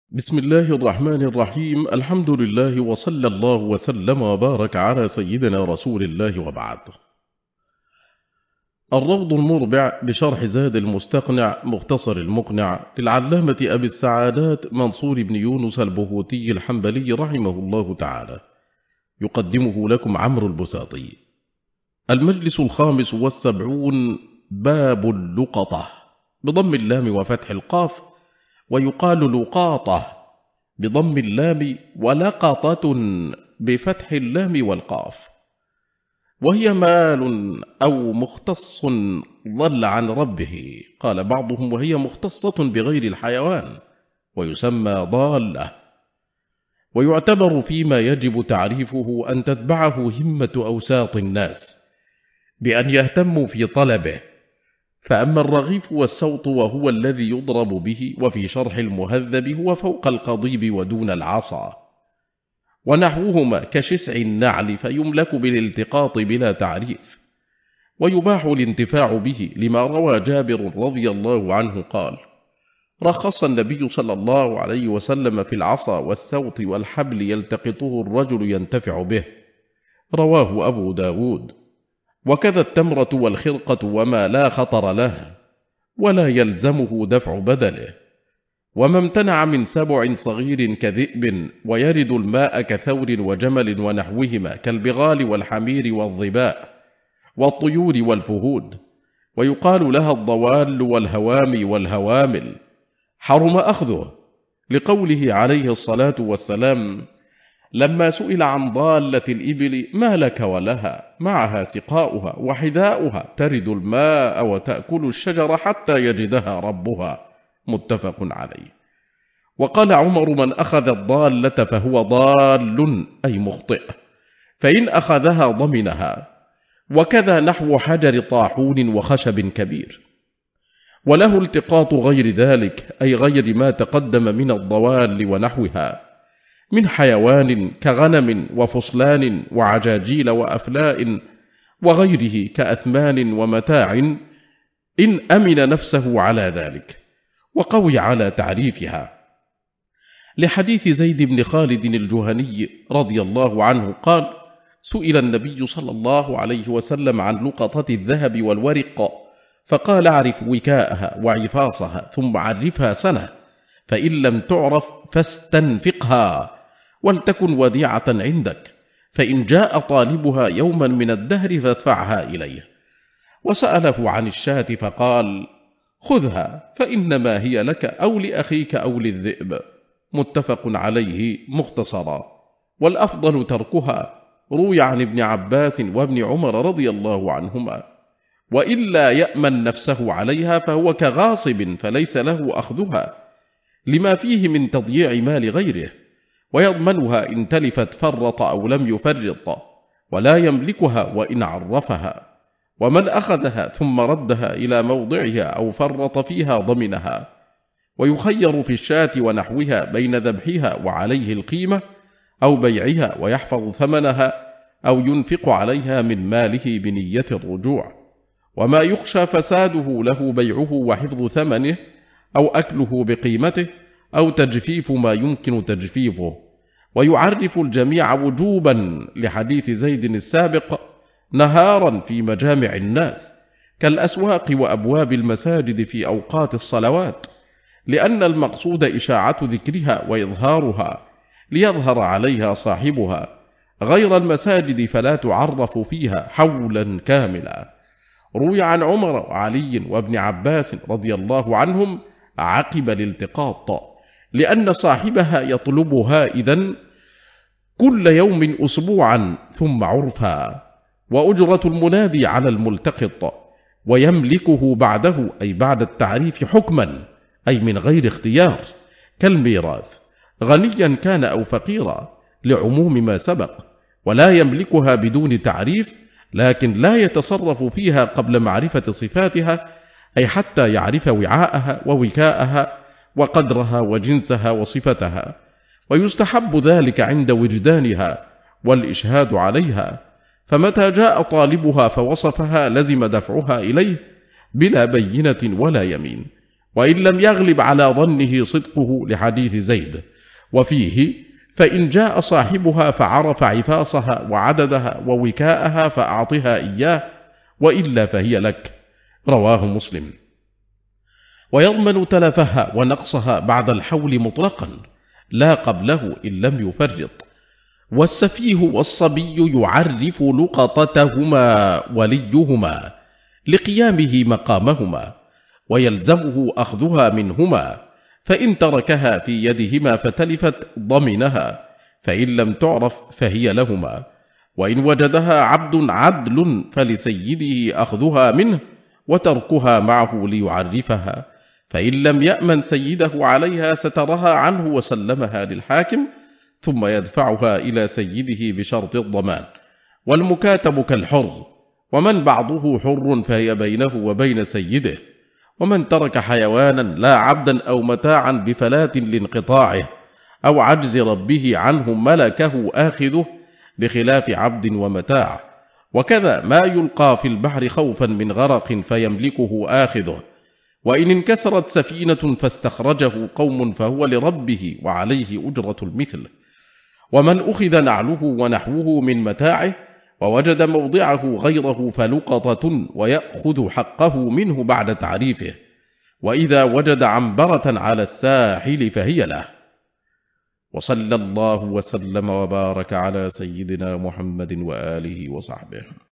بسم الله الرحمن الرحيم. الحمد لله وصلى الله وسلم وبارك على سيدنا رسول الله وبعد. الروض المربع بشرح زاد المستقنع مختصر المقنع للعلامة أبي السعادات منصور بن يونس البهوتي الحنبلي رحمه الله تعالى، يقدمه لكم عمرو البساطي. المجلس 75، باب اللقطة بضم اللام وفتح القاف، ويقال لقاطة بضم اللام، ولقطة بفتح اللام والقاف، وهي مال أو مختص ضل عن ربه. قال بعضهم وهي مختصة بغير الحيوان، ويسمى ضالة. ويعتبر فيما يجب تعريفه أن تتبعه همة أوساط الناس بأن يهتموا في طلبه. فأما الرغيف والسوط وهو الذي يضرب به، وفي شرح المهذب هو فوق القضيب ودون العصا، ونحوهما كشسع النعل فيملك بالالتقاط بلا تعريف، ويباح الانتفاع به، لما روى جابر رضي الله عنه قال: رخص النبي صلى الله عليه وسلم في العصا والسوط والحبل يلتقطه الرجل ينتفع به، رواه أبو داود. وكذا التمرة والخرقة وما لا خطر له ولا يلزمه دفع بدله. وما امتنع من سبع صغير كذئب ويرد الماء كثور وجمل ونحوهما، كالبغال والحمير والظباء والطيور والفهود، ويقال لها الضوال والهوامي والهوامل، حرم أخذه، لقوله عليه الصلاة والسلام لما سئل عن ضالة الإبل: ما لك ولها؟ معها سقاؤها وحذاؤها، ترد الماء وتأكل الشجر حتى يجدها ربها، متفق عليه. وقال عمر: من أخذ الضالة فهو ضال أي مخطئ، فإن أخذها ضمنها. وكذا نحو حجر طاحون وخشب كبير. وله التقاط غير ذلك، أي غير ما تقدم من الضوال ونحوها، من حيوان كغنم وفصلان وعجاجيل وأفلاء وغيره كأثمان ومتاع، إن أمن نفسه على ذلك وقوي على تعريفها، لحديث زيد بن خالد الجهني رضي الله عنه قال: سئل النبي صلى الله عليه وسلم عن لقطة الذهب والورق، فقال: اعرف وكاءها وعفاصها، ثم عرفها سنة، فإن لم تعرف فاستنفقها، ولتكن وديعة عندك، فإن جاء طالبها يوما من الدهر فادفعها إليه. وسأله عن الشاة فقال: خذها، فإنما هي لك أو لأخيك أو للذئب، متفق عليه مختصرا. والأفضل تركها، روي عن ابن عباس وابن عمر رضي الله عنهما. وإلا يأمن نفسه عليها فهو كغاصب، فليس له أخذها، لما فيه من تضييع مال غيره، ويضمنها إن تلفت فرط أو لم يفرط، ولا يملكها وإن عرفها. ومن أخذها ثم ردها إلى موضعها أو فرط فيها ضمنها. ويخير في الشاة ونحوها بين ذبحها وعليه القيمة، أو بيعها ويحفظ ثمنها، أو ينفق عليها من ماله بنية الرجوع. وما يخشى فساده له بيعه وحفظ ثمنه، أو أكله بقيمته، أو تجفيف ما يمكن تجفيفه. ويعرف الجميع وجوبا، لحديث زيد السابق، نهارا في مجامع الناس، كالأسواق وأبواب المساجد في أوقات الصلوات، لأن المقصود إشاعة ذكرها وإظهارها، ليظهر عليها صاحبها، غير المساجد فلا تعرف فيها حولا كاملا. روي عن عمر وعلي وابن عباس رضي الله عنهم عقب الالتقاط، لأن صاحبها يطلبها إذن كل يوم أسبوعا ثم عرفا، وأجرة المنادي على الملتقط، ويملكه بعده، أي بعد التعريف، حكما، أي من غير اختيار، كالميراث، غنيا كان أو فقيرا، لعموم ما سبق. ولا يملكها بدون تعريف، لكن لا يتصرف فيها قبل معرفة صفاتها، أي حتى يعرف وعاءها ووكاءها وقدرها وجنسها وصفتها. ويستحب ذلك عند وجدانها والإشهاد عليها، فمتى جاء طالبها فوصفها لزم دفعها إليه بلا بينة ولا يمين. وإن لم يغلب على ظنه صدقه لحديث زيد. وفيه: فإن جاء صاحبها فعرف عفاصها وعددها ووكاءها فأعطها إياه، وإلا فهي لك. رواه مسلم. ويضمن تلفها ونقصها بعد الحول مطلقا، لا قبله إن لم يفرط. والسفيه والصبي يعرف لقطتهما وليهما لقيامه مقامهما، ويلزمه أخذها منهما، فإن تركها في يدهما فتلفت ضمنها، فإن لم تعرف فهي لهما. وإن وجدها عبد عدل فلسيده أخذها منه وتركها معه ليعرفها، فإن لم يأمن سيده عليها سترها عنه وسلمها للحاكم، ثم يدفعها إلى سيده بشرط الضمان. والمكاتب كالحر، ومن بعضه حر فهي بينه وبين سيده. ومن ترك حيوانا لا عبدا أو متاعا بفلاة لانقطاعه أو عجز ربه عنه ملكه آخذه، بخلاف عبد ومتاع. وكذا ما يلقى في البحر خوفا من غرق فيملكه آخذه. وإن انكسرت سفينة فاستخرجه قوم فهو لربه وعليه أجرة المثل. ومن أخذ نعله ونحوه من متاعه ووجد موضعه غيره فلقطة، ويأخذ حقه منه بعد تعريفه. وإذا وجد عنبرة على الساحل فهي له. وصلى الله وسلم وبارك على سيدنا محمد وآله وصحبه.